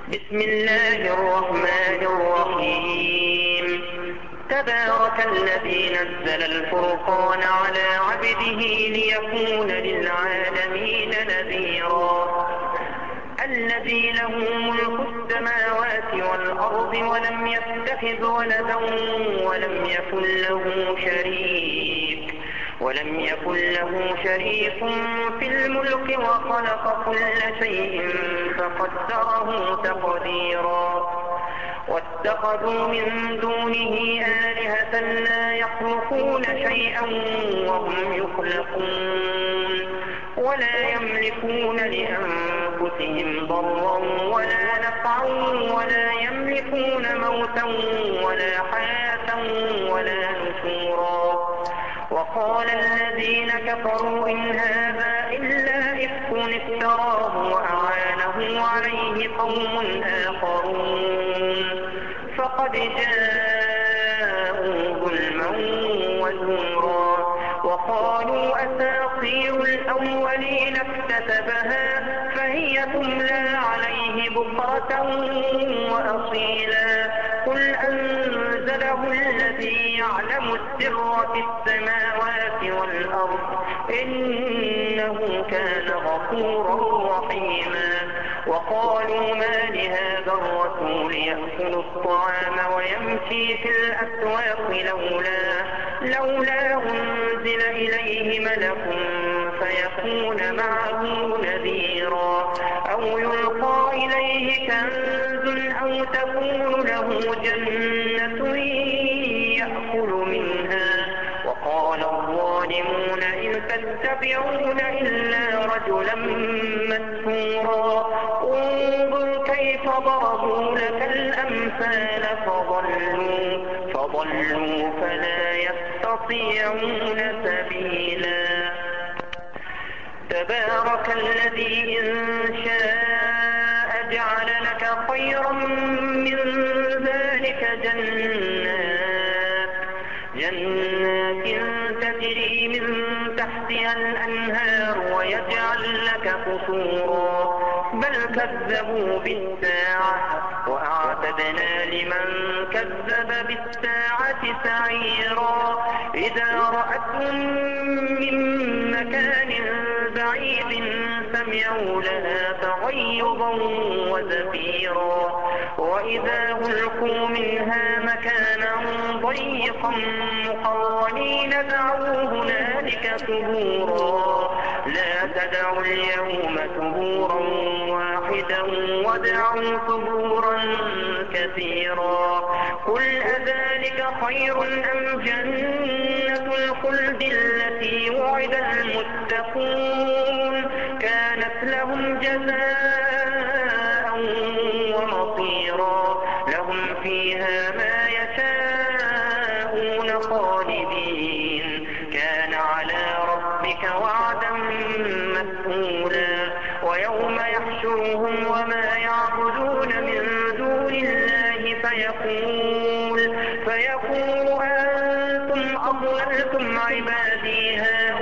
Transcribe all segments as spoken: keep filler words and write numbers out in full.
بسم الله الرحمن الرحيم تبارك الذي نزل الفرقان على عبده ليكون للعالمين نذيرا الذي له ملك السماوات والأرض ولم يتخذ ولدا ولم يكن له شريك ولم يكن له شريك في الملك وخلق كل شيء فقدره تقديرا واتخذوا من دونه آلهة لا يخلقون شيئا وهم يخلقون ولا يملكون لأنفسهم ضرا ولا نفعا ولا يملكون موتا ولا حياة ولا نشورا وقال الذين كفروا إن هذا إلا إفك افتراه وأعانه عليه قوم آخرون فقد جاءوا ظلما وزورا وقالوا أساطير الأولين اكتتبها فهي تملى عليه بكرة وأصيلا قل أنزله الذي يعلم السر في السماوات والأرض إنه كان غفورا رحيما وقالوا ما لهذا الرسول يأكل الطعام ويمشي في الأسواق لولا لولا أنزل إليه ملك فيكون معه نذيرا أو يلقى إليه كنز أو تكون له جنة يأكل منها وقال الظالمون إن تتبعون إلا رجلا مسحورا انظر كيف ضربوا لك الأمثال فضلوا فضلوا فلا يستطيعون سبيلا تبارك الذي إن شاء جعل لك خيرا من ذلك جنات جنات تجري من تحتها الأنهار ويجعل لك قصورا بل كذبوا بالساعة وأعتدنا لمن كذب بالساعة سعيرا إذا رأتهم من مكان بعيد سمعوا لها تغيظا وزفيرا وإذا ألقوا منها مكانا ضيقا مقرنين دعوا هنالك ثبورا لا تدعوا اليوم ثبورا واحدا وادعوا ثبورا كثيرا قل أذلك خير أم جنة الخلد التي وعد المتقون كانت لهم جزاء ومصيرا لهم فيها ما يشاءون خالدين كان على ربك وعدا مسئولا ويوم يحشرهم وما يعبدون من دون الله فيقول فيقول أنتم أضللتم عبادي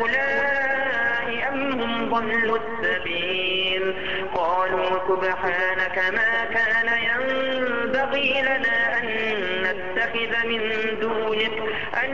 هؤلاء أم هم ضلوا السبيل قالوا سبحانك ما كان ينبغي لنا أن نتخذ من دونك أن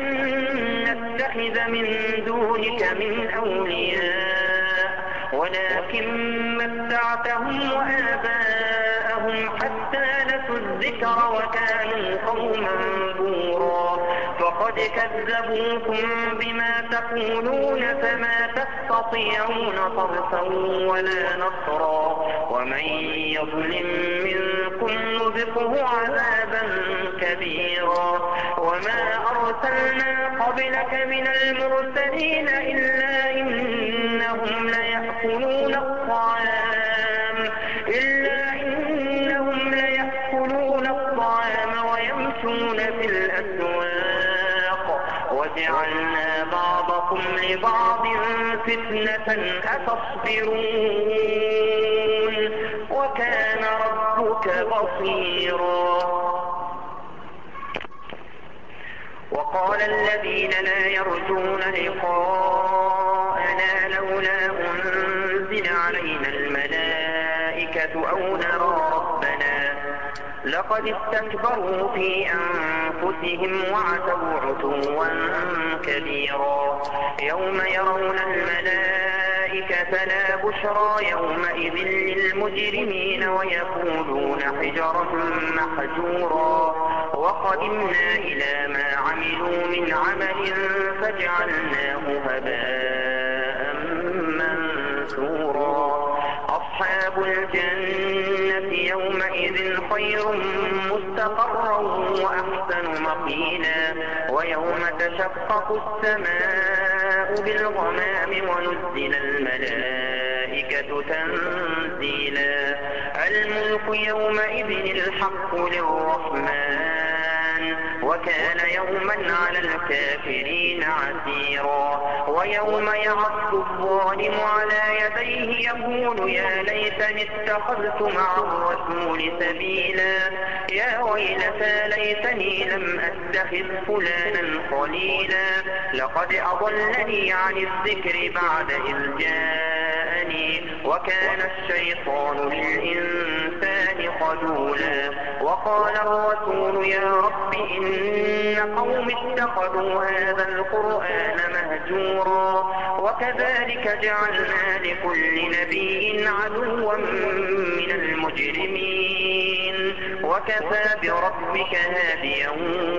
نتخذ من دونك من أولياء ولكن متعتهم وآباءهم حتى نسوا الذكر وكانوا قوما بورا فقد كذبوكم بما تقولون فما تستطيعون صرفا ولا نصرا ومن يظلم منكم نذقه عذابا كبيرا وما أرسلنا قبلك من المرسلين إلا إنهم ليأكلون الطعام إلا إنهم ليأكلون الطعام ويمشون في الأسواق وجعلنا بعضكم لبعض فتنة أتصبرون وكان ربك بصيرا وقال الذين لا يرجون لقاءنا لولا أنزل علينا الملائكة أو نرى ربنا ربنا لقد استكبروا في أنفسهم وعتوا عتوا كبيرا يوم يرون الملائكة لا بشرى يومئذ للمجرمين ويقولون حجرا محجورا وقدمنا إلى ما عملوا من عمل فجعلناه هباء منثورا أصحاب الجنة يومئذ خير مستقرا وأحسن مقيلا ويوم تشقق السماء بالغمام ونزل الملائكة تنزيلا الملك يومئذ الحق للرحمن وكان يوما على الكافرين عسيرا ويوم يعض الظالم على يديه يقول يا ليتني اتخذت مع الرسول سبيلا يا ويلتى ليتني لم أتخذ فلانا خليلا لقد أضلني عن الذكر بعد إذ جاءني وكان الشيطان للإنسان خذولا وقال الرسول يا رب إن قوم اتخذوا هذا القرآن مهجورا وكذلك جعلنا لكل نبي عدوا من المجرمين وكفى بربك هاديا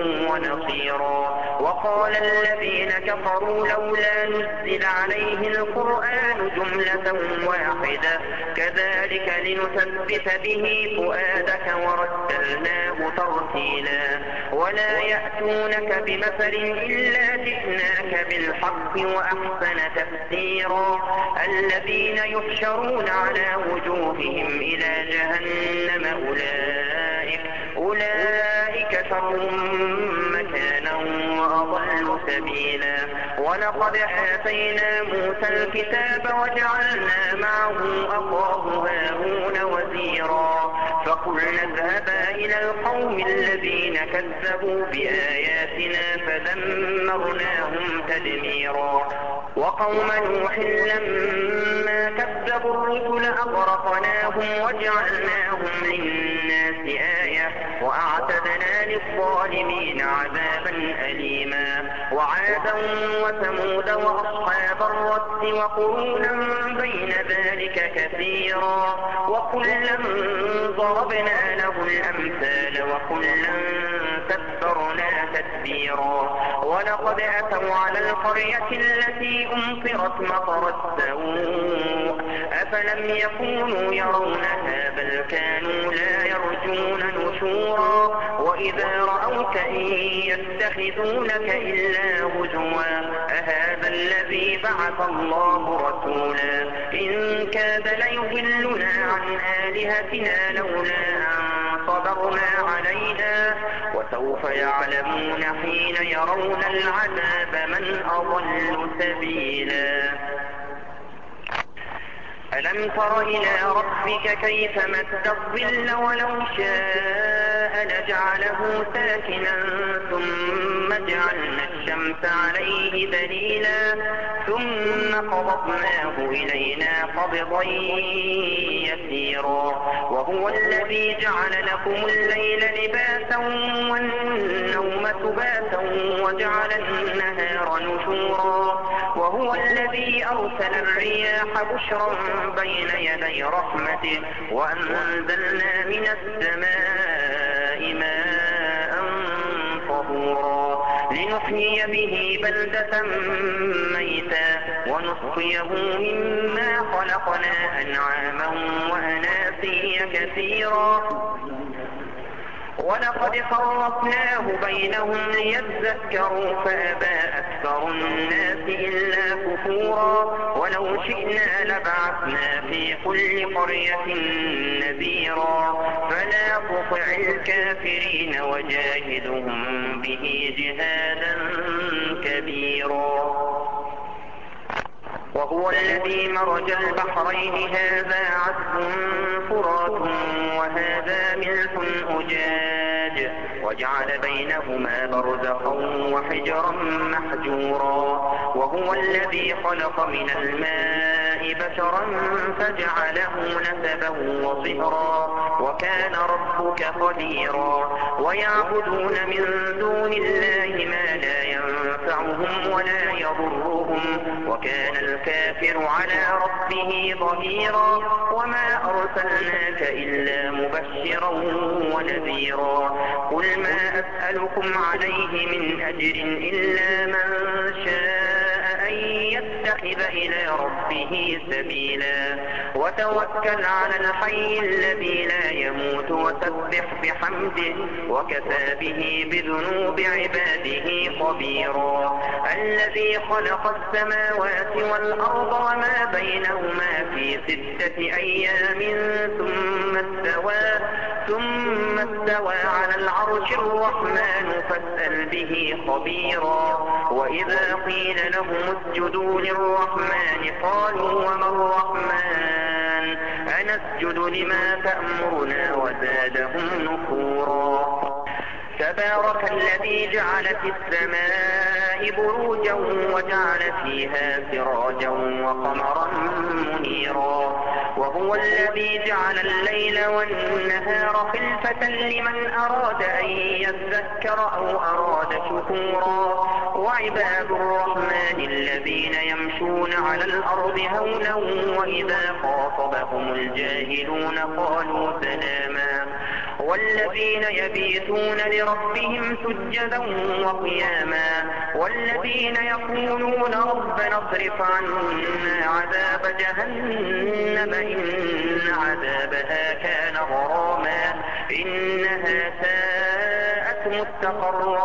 ونصيرا وقال الذين كفروا لولا نزل عليه القرآن جملة واحدة كذلك لنثبت به فؤادك ورتلناه ترتيلا ولا يأتونك بمثل إلا جئناك بالحق وأحسن تفسيرا الذين يحشرون على وجوههم إلى جهنم أولئك أولئك شر مكانا وأضل سبيلا ولقد آتينا موسى الكتاب وجعلنا معه أخاه هارون وزيرا فقلنا اذهبا إلى القوم الذين كذبوا بآياتنا فدمرناهم تدميرا وقوم نوح لما كذبوا الرسل أغرقناهم وجعلناهم للناس آية وأعتدنا للظالمين عذابا أليما وعادا وثمود وأصحاب الرس وقرونا بين ذلك كثيرا وكلا ضربنا له الأمثال وكلا تبرنا تتبيرا ولقد أتوا على القرية التي أمطرت مطر السوء أفلم يكونوا يرونها بل كانوا لا يرجون نشورا وإذا رأوك إن يتخذونك إلا هزوا أهذا الذي بعث الله رسولا إن كاد ليضلنا عن آلهتنا لولا أن صبرنا عليها وسوف يعلمون حين يرون العذاب من أضل سبيلا ألم تر إلى ربك كيف مد الظل ولو شاء لجعله ساكنا ثم جعلنا الشمس عليه دليلا ثم قبضناه إلينا قبضا يسيرا وهو الذي جعل لكم الليل لباسا والنوم سباتا وجعل النهار نشورا وهو الذي أرسل الرياح بشرا بين يدي رحمته وأنزلنا من السماء ماء طهورا لنحيي به بلدة ميتا ونسقيه مما خلقنا أنعاما وأناسيا كثيرا ولقد فرقناه بينهم ليذكروا فأبى أكثر الناس إلا كفورا ولو شئنا لبعثنا في كل قرية نذيرا فلا تطع الكافرين وجاهدهم به جهادا كبيرا وهو الذي مرج البحرين هذا عذب فرات وهذا ملح أجاج وجعل بينهما برزخا وحجرا محجورا وهو الذي خلق من الماء بشرا فجعله نسبا وصهرا وكان ربك قديرا ويعبدون من دون الله ما لا ينفعهم ولا يضرهم وكان الكافر على ربه ظهيرا وما أرسلناك إلا مبشرا ونذيرا قل ما أسألكم عليه من أجر إلا من شاء أن يتخذ إلى ربه سبيلا وتوكل على الحي الذي لا يموت وسبح بحمده وكفى به بذنوب عباده خبيرا الذي خلق السماوات والأرض وما بينهما في ستة أيام ثم استوى ثم استوى على العرش الرحمن فاسأل به خبيرا وإذا قيل لهم اسجدوا للرحمن قالوا وما الرحمن أنسجد لما تأمرنا وزادهم نفورا تبارك الذي جعل في السماء بروجا وجعل فيها سراجا وقمرا منيرا وهو الذي جعل الليل والنهار خلفة لمن أراد أن يذكر أو أراد شكورا وعباد الرحمن الذين يمشون على الأرض هونا وإذا خاطبهم الجاهلون قالوا سلاما والذين يبيتون لربهم سجدا وقياما والذين يقولون ربنا اصرف عنا عذاب جهنم إن عذابها كان غراما إنها ساءت مستقرا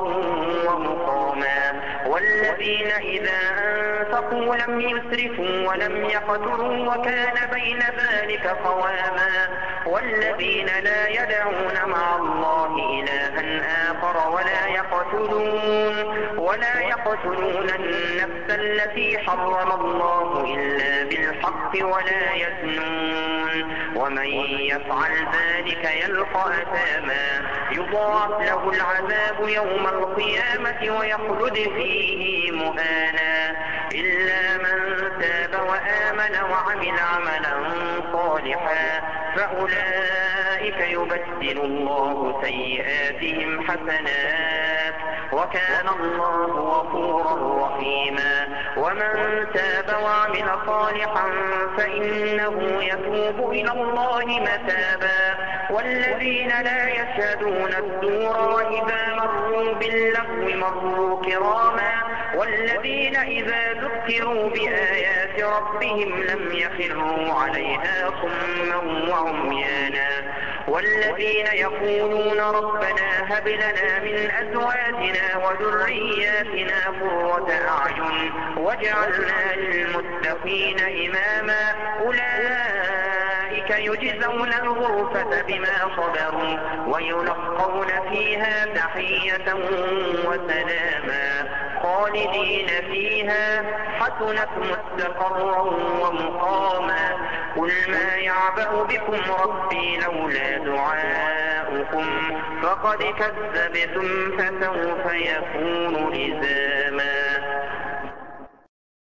ومقاما والذين إذا أنفقوا لم يسرفوا ولم يقتروا وكان بين ذلك قواما والذين لا يدعون مع الله إلها آخر ولا يقتلون ولا يقتلون النفس التي حرم الله إلا بالحق ولا يزنون ومن يفعل ذلك يلقى أثاما يضاعف له العذاب يوم القيامة ويخلد فيه مهانا إلا من تاب وآمن وعمل عملا صالحا فأولئك يبدل الله سيئاتهم حسنات وكان الله غفورا رحيما ومن تاب وعمل صالحا فإنه يتوب إلى الله متابا والذين لا يشهدون الزور وإذا مروا باللغو مروا كراما والذين إذا ذكروا بآيات ربهم لم يخروا عليها صما وعميانا والذين يقولون ربنا هب لنا من أزواجنا وذرياتنا قرة أعين واجعلنا للمتقين إماما أولئك يجزون الغرفة بما صبروا ويلقون فيها تحية وسلاما خالدين فيها حسنت مستقرا ومقاما قل ما يعبأ بكم ربي لولا دعاؤكم فقد كذبتم فسوف يكون لزاما